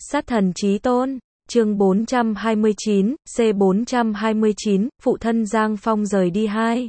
Sát thần chí tôn, chương 429, C429, phụ thân Giang Phong rời đi 2.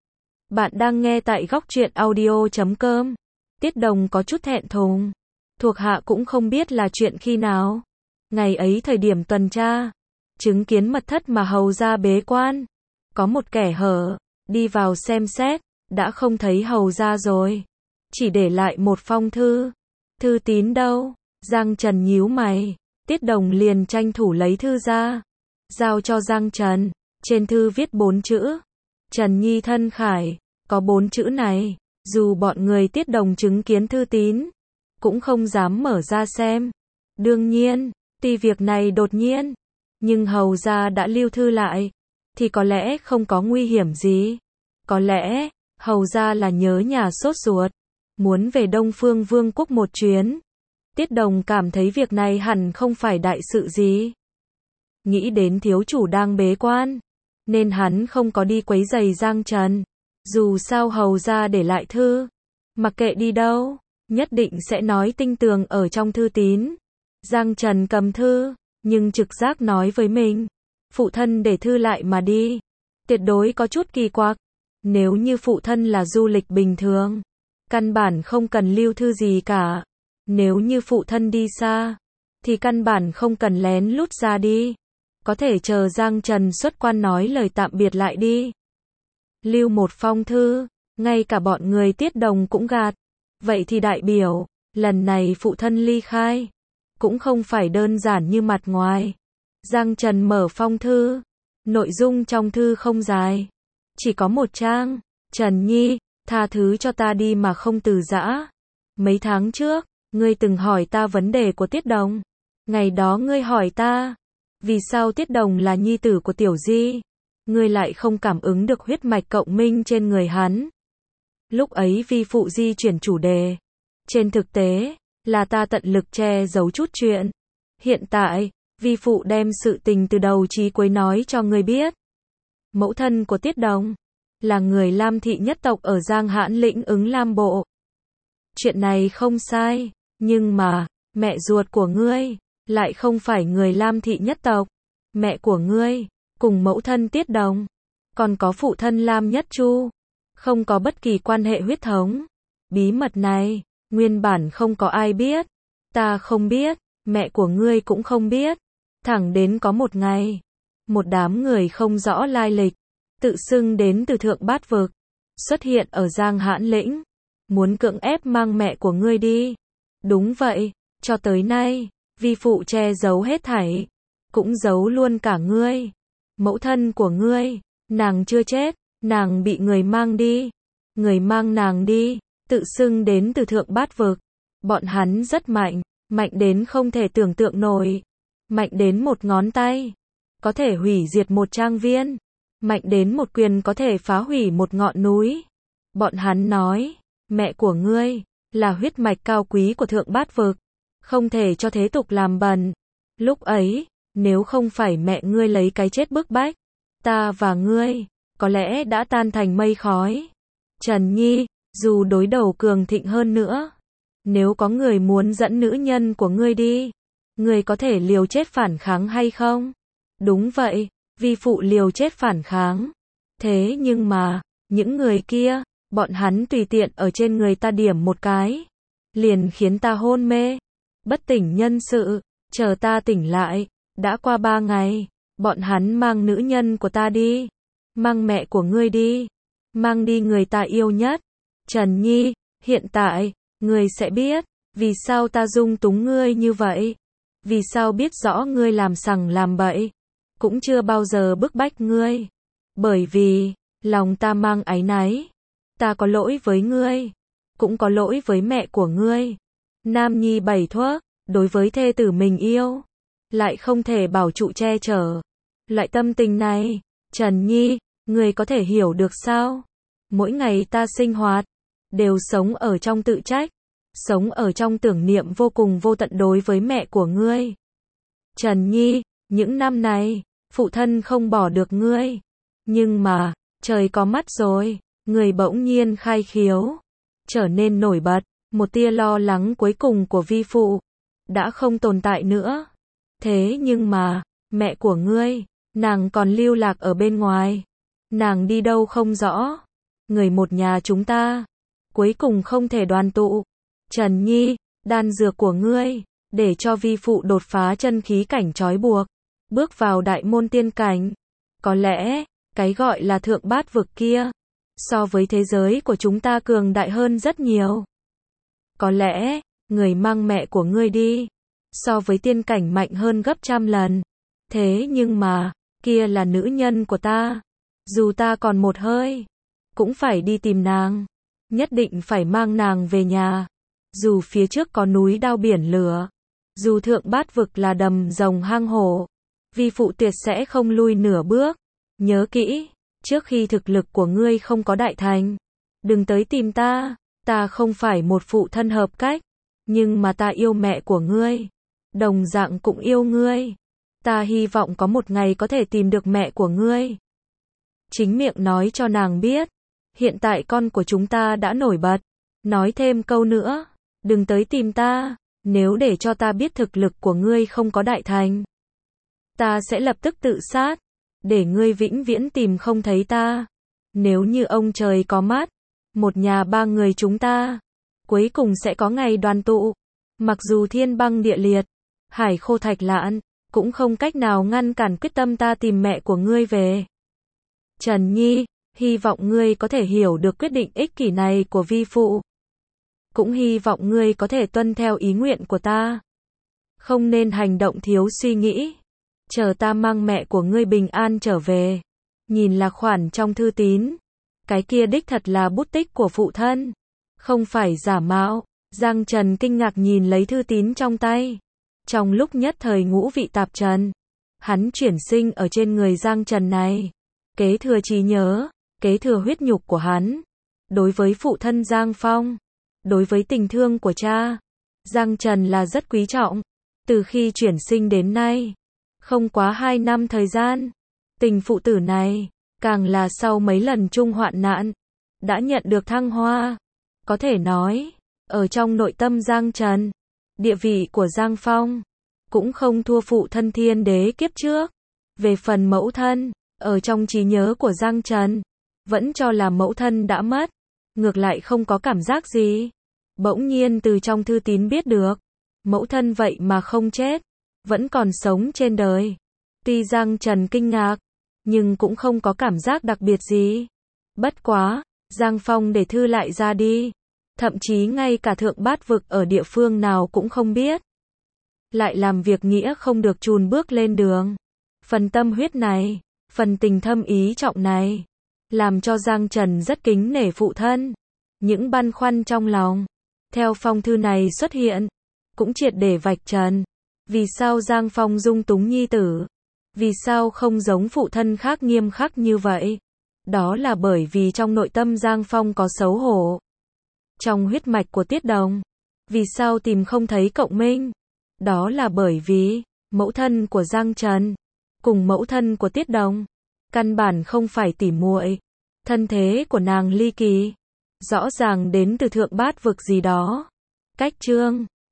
Bạn đang nghe tại góc truyện audio.com. Tiết Đồng có chút thẹn thùng. Thuộc hạ cũng không biết là chuyện khi nào. Ngày ấy thời điểm tuần tra, chứng kiến mật thất mà hầu gia bế quan. Có một kẻ hở, đi vào xem xét, đã không thấy hầu gia rồi. Chỉ để lại một phong thư. Thư tín đâu? Giang Trần nhíu mày. Tiết Đồng liền tranh thủ lấy thư ra, giao cho Giang Trần. Trên thư viết 4 chữ. Trần Nhi thân khải. Có 4 chữ này, dù bọn người Tiết Đồng chứng kiến thư tín, cũng không dám mở ra xem. Đương nhiên, tuy việc này đột nhiên, nhưng hầu gia đã lưu thư lại, thì có lẽ không có nguy hiểm gì. Có lẽ, hầu gia là nhớ nhà sốt ruột, muốn về Đông Phương Vương quốc một chuyến. Tiết Đồng cảm thấy việc này hẳn không phải đại sự gì. Nghĩ đến thiếu chủ đang bế quan, nên hắn không có đi quấy rầy Giang Trần. Dù sao hầu gia để lại thư, mặc kệ đi đâu, nhất định sẽ nói tinh tường ở trong thư tín. Giang Trần cầm thư, nhưng trực giác nói với mình, phụ thân để thư lại mà đi. Tuyệt đối có chút kỳ quặc. Nếu như phụ thân là du lịch bình thường, căn bản không cần lưu thư gì cả. Nếu như phụ thân đi xa, thì căn bản không cần lén lút ra đi. Có thể chờ Giang Trần xuất quan nói lời tạm biệt lại đi. Lưu một phong thư, ngay cả bọn người Tiết Đồng cũng gạt. Vậy thì đại biểu, lần này phụ thân ly khai, cũng không phải đơn giản như mặt ngoài. Giang Trần mở phong thư, nội dung trong thư không dài, chỉ có một trang. Trần Nhi, tha thứ cho ta đi mà không từ giã. Mấy tháng trước, ngươi từng hỏi ta vấn đề của Tiết Đồng. Ngày đó ngươi hỏi ta, vì sao Tiết Đồng là nhi tử của Tiểu Di, ngươi lại không cảm ứng được huyết mạch cộng minh trên người hắn. Lúc ấy vi phụ di chuyển chủ đề. Trên thực tế, là ta tận lực che giấu chút chuyện. Hiện tại, vi phụ đem sự tình từ đầu chí cuối nói cho ngươi biết. Mẫu thân của Tiết Đồng là người Lam thị nhất tộc ở Giang Hãn lĩnh ứng Lam bộ. Chuyện này không sai, nhưng mà, mẹ ruột của ngươi lại không phải người Lam thị nhất tộc. Mẹ của ngươi cùng mẫu thân Tiết Đồng, còn có phụ thân Lam Nhất Chu, không có bất kỳ quan hệ huyết thống. Bí mật này, nguyên bản không có ai biết. Ta không biết, mẹ của ngươi cũng không biết. Thẳng đến có một ngày, một đám người không rõ lai lịch, tự xưng đến từ Thượng Bát Vực, xuất hiện ở Giang Hãn lĩnh, muốn cưỡng ép mang mẹ của ngươi đi. Đúng vậy, cho tới nay, vi phụ che giấu hết thảy, cũng giấu luôn cả ngươi. Mẫu thân của ngươi, nàng chưa chết, nàng bị người mang đi. Người mang nàng đi, tự xưng đến từ Thượng Bát Vực. Bọn hắn rất mạnh, mạnh đến không thể tưởng tượng nổi. Mạnh đến một ngón tay, có thể hủy diệt một trang viên. Mạnh đến một quyền có thể phá hủy một ngọn núi. Bọn hắn nói, mẹ của ngươi là huyết mạch cao quý của Thượng Bát Vực, không thể cho thế tục làm bẩn. Lúc ấy, nếu không phải mẹ ngươi lấy cái chết bức bách, ta và ngươi có lẽ đã tan thành mây khói. Trần Nhi, dù đối đầu cường thịnh hơn nữa, nếu có người muốn dẫn nữ nhân của ngươi đi, ngươi có thể liều chết phản kháng hay không? Đúng vậy, vi phụ liều chết phản kháng. Thế nhưng mà, những người kia, bọn hắn tùy tiện ở trên người ta điểm một cái, liền khiến ta hôn mê, bất tỉnh nhân sự. Chờ ta tỉnh lại, đã qua 3 ngày, bọn hắn mang nữ nhân của ta đi, mang mẹ của ngươi đi, mang đi người ta yêu nhất. Trần Nhi, hiện tại, ngươi sẽ biết, vì sao ta dung túng ngươi như vậy, vì sao biết rõ ngươi làm sằng làm bậy, cũng chưa bao giờ bức bách ngươi. Bởi vì, lòng ta mang áy náy, ta có lỗi với ngươi, cũng có lỗi với mẹ của ngươi. Nam nhi 7 thuốc, đối với thê tử mình yêu, lại không thể bảo trụ che chở. Loại tâm tình này, Trần Nhi, ngươi có thể hiểu được sao? Mỗi ngày ta sinh hoạt, đều sống ở trong tự trách, sống ở trong tưởng niệm vô cùng vô tận đối với mẹ của ngươi. Trần Nhi, những năm này, phụ thân không bỏ được ngươi. Nhưng mà, trời có mắt rồi, người bỗng nhiên khai khiếu, trở nên nổi bật. Một tia lo lắng cuối cùng của vi phụ đã không tồn tại nữa. Thế nhưng mà, mẹ của ngươi, nàng còn lưu lạc ở bên ngoài. Nàng đi đâu không rõ. Người một nhà chúng ta, cuối cùng không thể đoàn tụ. Trần Nhi, đan dược của ngươi, để cho vi phụ đột phá chân khí cảnh trói buộc, bước vào đại môn tiên cảnh. Có lẽ, cái gọi là thượng bát vực kia, so với thế giới của chúng ta cường đại hơn rất nhiều. Có lẽ, người mang mẹ của ngươi đi, so với tiên cảnh mạnh hơn gấp trăm lần. Thế nhưng mà, kia là nữ nhân của ta. Dù ta còn một hơi, cũng phải đi tìm nàng. Nhất định phải mang nàng về nhà. Dù phía trước có núi đao biển lửa, dù thượng bát vực là đầm rồng hang hổ, vi phụ tuyệt sẽ không lui nửa bước. Nhớ kỹ, trước khi thực lực của ngươi không có đại thành, đừng tới tìm ta. Ta không phải một phụ thân hợp cách, nhưng mà ta yêu mẹ của ngươi, đồng dạng cũng yêu ngươi. Ta hy vọng có một ngày có thể tìm được mẹ của ngươi. Chính miệng nói cho nàng biết, hiện tại con của chúng ta đã nổi bật. Nói thêm câu nữa, đừng tới tìm ta, nếu để cho ta biết thực lực của ngươi không có đại thành, ta sẽ lập tức tự sát, để ngươi vĩnh viễn tìm không thấy ta. Nếu như ông trời có mắt, một nhà ba người chúng ta, cuối cùng sẽ có ngày đoàn tụ. Mặc dù thiên băng địa liệt, hải khô thạch lạn, cũng không cách nào ngăn cản quyết tâm ta tìm mẹ của ngươi về. Trần Nhi, hy vọng ngươi có thể hiểu được quyết định ích kỷ này của vi phụ. Cũng hy vọng ngươi có thể tuân theo ý nguyện của ta. Không nên hành động thiếu suy nghĩ. Chờ ta mang mẹ của ngươi bình an trở về. Nhìn là khoản trong thư tín. Cái kia đích thật là bút tích của phụ thân. Không phải giả mạo. Giang Trần kinh ngạc nhìn lấy thư tín trong tay. Trong lúc nhất thời ngũ vị tạp trần, hắn chuyển sinh ở trên người Giang Trần này. Kế thừa trí nhớ, kế thừa huyết nhục của hắn. Đối với phụ thân Giang Phong, đối với tình thương của cha, Giang Trần là rất quý trọng. Từ khi chuyển sinh đến nay, không quá 2 năm thời gian, tình phụ tử này, càng là sau mấy lần chung hoạn nạn, đã nhận được thăng hoa. Có thể nói, ở trong nội tâm Giang Trần, địa vị của Giang Phong cũng không thua phụ thân Thiên Đế kiếp trước. Về phần mẫu thân, ở trong trí nhớ của Giang Trần, vẫn cho là mẫu thân đã mất, ngược lại không có cảm giác gì. Bỗng nhiên từ trong thư tín biết được, mẫu thân vậy mà không chết, vẫn còn sống trên đời. Tuy Giang Trần kinh ngạc, nhưng cũng không có cảm giác đặc biệt gì. Bất quá, Giang Phong để thư lại ra đi, thậm chí ngay cả thượng bát vực ở địa phương nào cũng không biết. Lại làm việc nghĩa không được chùn bước lên đường. Phần tâm huyết này, phần tình thâm ý trọng này, làm cho Giang Trần rất kính nể phụ thân. Những băn khoăn trong lòng, theo phong thư này xuất hiện, cũng triệt để vạch trần. Vì sao Giang Phong dung túng nhi tử? Vì sao không giống phụ thân khác nghiêm khắc như vậy? Đó là bởi vì trong nội tâm Giang Phong có xấu hổ. Trong huyết mạch của Tiết Đồng, vì sao tìm không thấy cộng minh? Đó là bởi vì mẫu thân của Giang Trần cùng mẫu thân của Tiết Đồng căn bản không phải tỉ muội. Thân thế của nàng ly kỳ, rõ ràng đến từ thượng bát vực gì đó. Cách chương